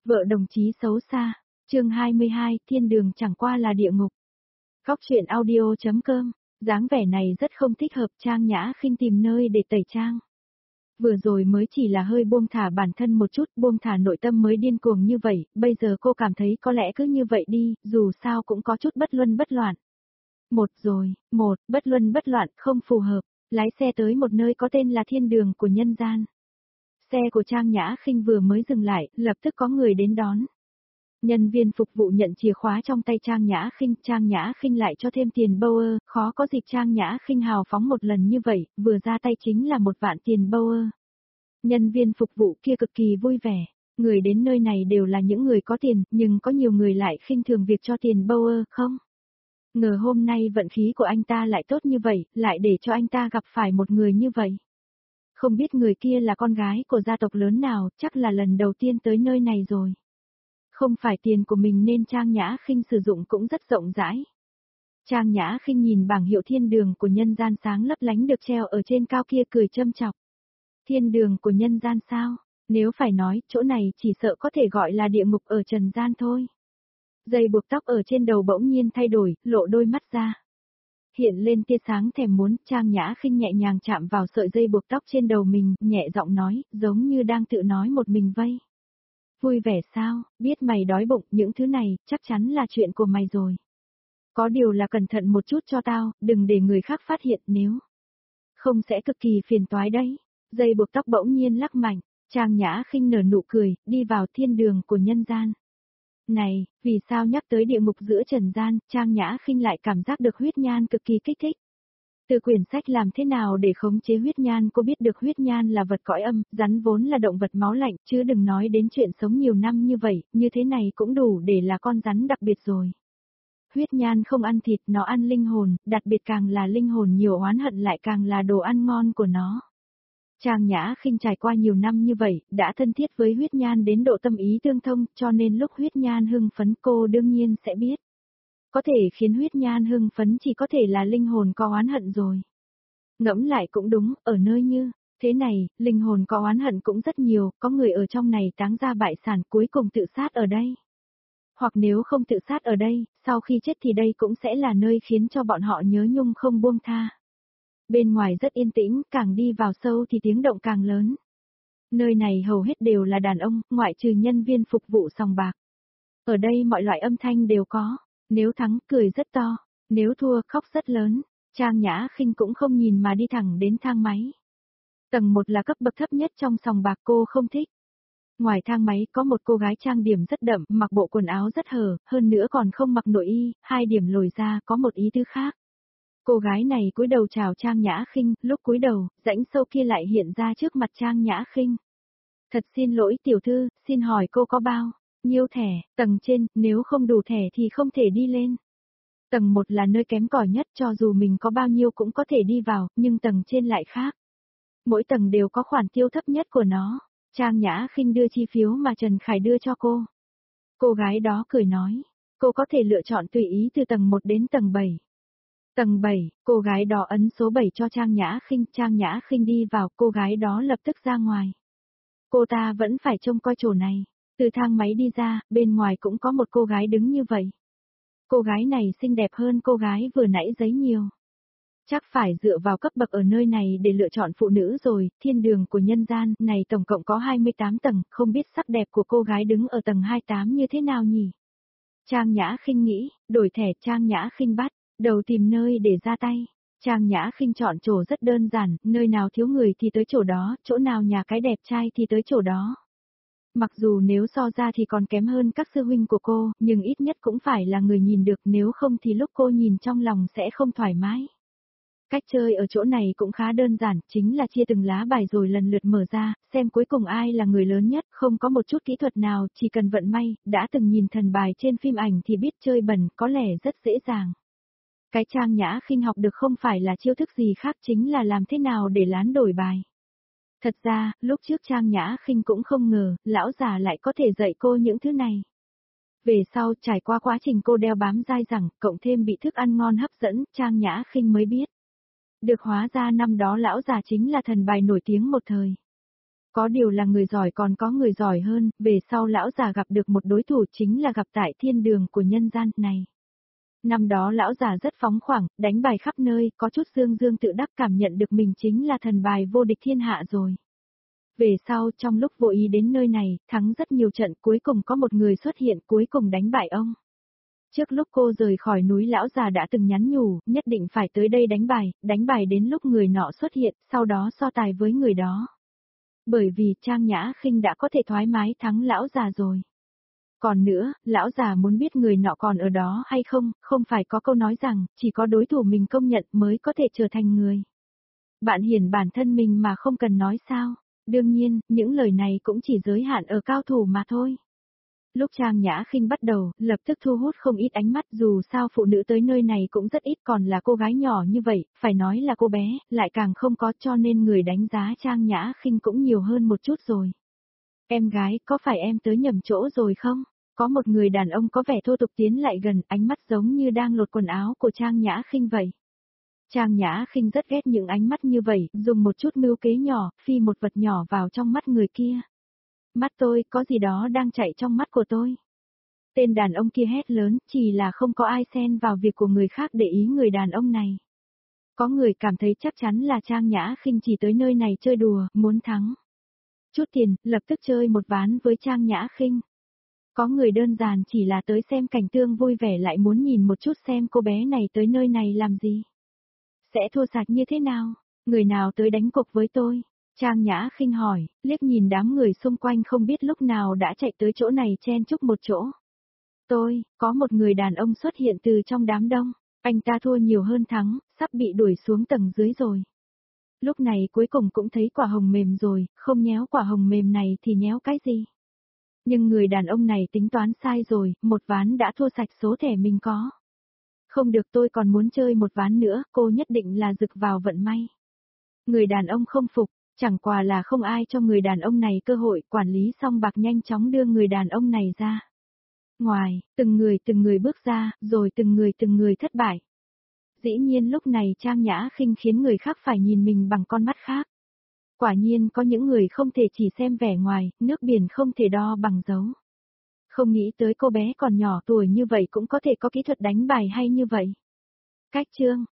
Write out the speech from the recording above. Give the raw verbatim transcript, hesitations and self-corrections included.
Vợ đồng chí xấu xa, chương hai mươi hai, thiên đường chẳng qua là địa ngục. Góc truyện audio.com, dáng vẻ này rất không thích hợp. Trang Nhã Khinh tìm nơi để tẩy trang. Vừa rồi mới chỉ là hơi buông thả bản thân một chút, buông thả nội tâm mới điên cuồng như vậy, bây giờ cô cảm thấy có lẽ cứ như vậy đi, dù sao cũng có chút bất luân bất loạn. Một rồi, một, bất luân bất loạn, không phù hợp, lái xe tới một nơi có tên là thiên đường của nhân gian. Xe của Trang Nhã Khinh vừa mới dừng lại, lập tức có người đến đón. Nhân viên phục vụ nhận chìa khóa trong tay Trang Nhã Khinh, Trang Nhã Khinh lại cho thêm tiền Bauer, khó có dịp Trang Nhã Khinh hào phóng một lần như vậy, vừa ra tay chính là một vạn tiền Bauer. Nhân viên phục vụ kia cực kỳ vui vẻ, người đến nơi này đều là những người có tiền, nhưng có nhiều người lại khinh thường việc cho tiền Bauer không? Ngờ hôm nay vận khí của anh ta lại tốt như vậy, lại để cho anh ta gặp phải một người như vậy. Không biết người kia là con gái của gia tộc lớn nào, chắc là lần đầu tiên tới nơi này rồi. Không phải tiền của mình nên Trang Nhã Khinh sử dụng cũng rất rộng rãi. Trang Nhã Khinh nhìn bảng hiệu thiên đường của nhân gian sáng lấp lánh được treo ở trên cao kia cười châm chọc. Thiên đường của nhân gian sao? Nếu phải nói, chỗ này chỉ sợ có thể gọi là địa ngục ở trần gian thôi. Dây buộc tóc ở trên đầu bỗng nhiên thay đổi, lộ đôi mắt ra. Hiện lên tia sáng thèm muốn, Trang Nhã Khinh nhẹ nhàng chạm vào sợi dây buộc tóc trên đầu mình, nhẹ giọng nói, giống như đang tự nói một mình vây. Vui vẻ sao, biết mày đói bụng, những thứ này, chắc chắn là chuyện của mày rồi. Có điều là cẩn thận một chút cho tao, đừng để người khác phát hiện nếu. Không sẽ cực kỳ phiền toái đấy. Dây buộc tóc bỗng nhiên lắc mạnh, Trang Nhã Khinh nở nụ cười, đi vào thiên đường của nhân gian. Này, vì sao nhắc tới địa ngục giữa trần gian, Trang Nhã Khinh lại cảm giác được huyết nhan cực kỳ kích thích. Từ quyển sách làm thế nào để khống chế huyết nhan, cô biết được huyết nhan là vật cõi âm, rắn vốn là động vật máu lạnh, chứ đừng nói đến chuyện sống nhiều năm như vậy, như thế này cũng đủ để là con rắn đặc biệt rồi. Huyết nhan không ăn thịt, nó ăn linh hồn, đặc biệt càng là linh hồn nhiều oán hận lại càng là đồ ăn ngon của nó. Trang Nhã Khinh trải qua nhiều năm như vậy, đã thân thiết với huyết nhan đến độ tâm ý tương thông, cho nên lúc huyết nhan hưng phấn cô đương nhiên sẽ biết. Có thể khiến huyết nhan hưng phấn chỉ có thể là linh hồn có oán hận rồi. Ngẫm lại cũng đúng, ở nơi như thế này, linh hồn có oán hận cũng rất nhiều, có người ở trong này táng ra bại sản cuối cùng tự sát ở đây. Hoặc nếu không tự sát ở đây, sau khi chết thì đây cũng sẽ là nơi khiến cho bọn họ nhớ nhung không buông tha. Bên ngoài rất yên tĩnh, càng đi vào sâu thì tiếng động càng lớn. Nơi này hầu hết đều là đàn ông, ngoại trừ nhân viên phục vụ sòng bạc. Ở đây mọi loại âm thanh đều có, nếu thắng cười rất to, nếu thua khóc rất lớn. Trang Nhã Khinh cũng không nhìn mà đi thẳng đến thang máy. Tầng một là cấp bậc thấp nhất trong sòng bạc, cô không thích. Ngoài thang máy có một cô gái trang điểm rất đậm, mặc bộ quần áo rất hở, hơn nữa còn không mặc nội y, hai điểm lồi ra có một ý tứ khác. Cô gái này cúi đầu chào Trang Nhã Khinh, lúc cúi đầu, rãnh sâu kia lại hiện ra trước mặt Trang Nhã Khinh. Thật xin lỗi tiểu thư, xin hỏi cô có bao nhiêu thẻ, tầng trên, nếu không đủ thẻ thì không thể đi lên. Tầng một là nơi kém cỏi nhất, cho dù mình có bao nhiêu cũng có thể đi vào, nhưng tầng trên lại khác. Mỗi tầng đều có khoản tiêu thấp nhất của nó. Trang Nhã Khinh đưa chi phiếu mà Trần Khải đưa cho cô. Cô gái đó cười nói, cô có thể lựa chọn tùy ý từ tầng một đến tầng bảy. Tầng bảy, cô gái đó ấn số bảy cho Trang Nhã Khinh, Trang Nhã Khinh đi vào, cô gái đó lập tức ra ngoài. Cô ta vẫn phải trông coi chỗ này. Từ thang máy đi ra, bên ngoài cũng có một cô gái đứng như vậy. Cô gái này xinh đẹp hơn cô gái vừa nãy giấy nhiều. Chắc phải dựa vào cấp bậc ở nơi này để lựa chọn phụ nữ rồi, thiên đường của nhân gian này tổng cộng có hai mươi tám tầng, không biết sắc đẹp của cô gái đứng ở tầng hai mươi tám như thế nào nhỉ? Trang Nhã Khinh nghĩ, đổi thẻ. Trang Nhã Khinh bắt đầu tìm nơi để ra tay. Trang Nhã Khinh chọn chỗ rất đơn giản, nơi nào thiếu người thì tới chỗ đó, chỗ nào nhà cái đẹp trai thì tới chỗ đó. Mặc dù nếu so ra thì còn kém hơn các sư huynh của cô, nhưng ít nhất cũng phải là người nhìn được, nếu không thì lúc cô nhìn trong lòng sẽ không thoải mái. Cách chơi ở chỗ này cũng khá đơn giản, chính là chia từng lá bài rồi lần lượt mở ra, xem cuối cùng ai là người lớn nhất, không có một chút kỹ thuật nào, chỉ cần vận may, đã từng nhìn thần bài trên phim ảnh thì biết chơi bẩn, có lẽ rất dễ dàng. Cái Trang Nhã Khinh học được không phải là chiêu thức gì khác, chính là làm thế nào để lán đổi bài. Thật ra, lúc trước Trang Nhã Khinh cũng không ngờ, lão già lại có thể dạy cô những thứ này. Về sau, trải qua quá trình cô đeo bám dai dẳng, cộng thêm bị thức ăn ngon hấp dẫn, Trang Nhã Khinh mới biết. Được hóa ra năm đó lão già chính là thần bài nổi tiếng một thời. Có điều là người giỏi còn có người giỏi hơn, về sau lão già gặp được một đối thủ chính là gặp tại thiên đường của nhân gian này. Năm đó lão già rất phóng khoáng, đánh bài khắp nơi, có chút dương dương tự đắc cảm nhận được mình chính là thần bài vô địch thiên hạ rồi. Về sau trong lúc vô ý đến nơi này, thắng rất nhiều trận cuối cùng có một người xuất hiện cuối cùng đánh bại ông. Trước lúc cô rời khỏi núi lão già đã từng nhắn nhủ, nhất định phải tới đây đánh bài, đánh bài đến lúc người nọ xuất hiện, sau đó so tài với người đó. Bởi vì Trang Nhã Khinh đã có thể thoải mái thắng lão già rồi. Còn nữa, lão già muốn biết người nọ còn ở đó hay không, không phải có câu nói rằng, chỉ có đối thủ mình công nhận mới có thể trở thành người. Bạn hiển bản thân mình mà không cần nói sao. Đương nhiên, những lời này cũng chỉ giới hạn ở cao thủ mà thôi. Lúc Trang Nhã Khinh bắt đầu, lập tức thu hút không ít ánh mắt, dù sao phụ nữ tới nơi này cũng rất ít, còn là cô gái nhỏ như vậy, phải nói là cô bé, lại càng không có, cho nên người đánh giá Trang Nhã Khinh cũng nhiều hơn một chút rồi. Em gái, có phải em tới nhầm chỗ rồi không? Có một người đàn ông có vẻ thô tục tiến lại gần, ánh mắt giống như đang lột quần áo của Trang Nhã Khinh vậy. Trang Nhã Khinh rất ghét những ánh mắt như vậy, dùng một chút mưu kế nhỏ, phi một vật nhỏ vào trong mắt người kia. Mắt tôi, có gì đó đang chạy trong mắt của tôi. Tên đàn ông kia hét lớn, chỉ là không có ai xen vào việc của người khác để ý người đàn ông này. Có người cảm thấy chắc chắn là Trang Nhã Khinh chỉ tới nơi này chơi đùa, muốn thắng. Chút tiền, lập tức chơi một ván với Trang Nhã Khinh. Có người đơn giản chỉ là tới xem cảnh tương vui vẻ lại muốn nhìn một chút xem cô bé này tới nơi này làm gì. Sẽ thua sạch như thế nào? Người nào tới đánh cuộc với tôi? Trang Nhã Khinh hỏi, liếc nhìn đám người xung quanh không biết lúc nào đã chạy tới chỗ này chen chúc một chỗ. Tôi, có một người đàn ông xuất hiện từ trong đám đông, anh ta thua nhiều hơn thắng, sắp bị đuổi xuống tầng dưới rồi. Lúc này cuối cùng cũng thấy quả hồng mềm rồi, không nhéo quả hồng mềm này thì nhéo cái gì? Nhưng người đàn ông này tính toán sai rồi, một ván đã thua sạch số thẻ mình có. Không được, tôi còn muốn chơi một ván nữa, cô nhất định là rực vào vận may. Người đàn ông không phục, chẳng qua là không ai cho người đàn ông này cơ hội, quản lý Song Bạc nhanh chóng đưa người đàn ông này ra. Ngoài, từng người từng người bước ra, rồi từng người từng người thất bại. Dĩ nhiên lúc này Trang Nhã Khinh khiến người khác phải nhìn mình bằng con mắt khác. Quả nhiên có những người không thể chỉ xem vẻ ngoài, nước biển không thể đo bằng dấu. Không nghĩ tới cô bé còn nhỏ tuổi như vậy cũng có thể có kỹ thuật đánh bài hay như vậy. Cách chương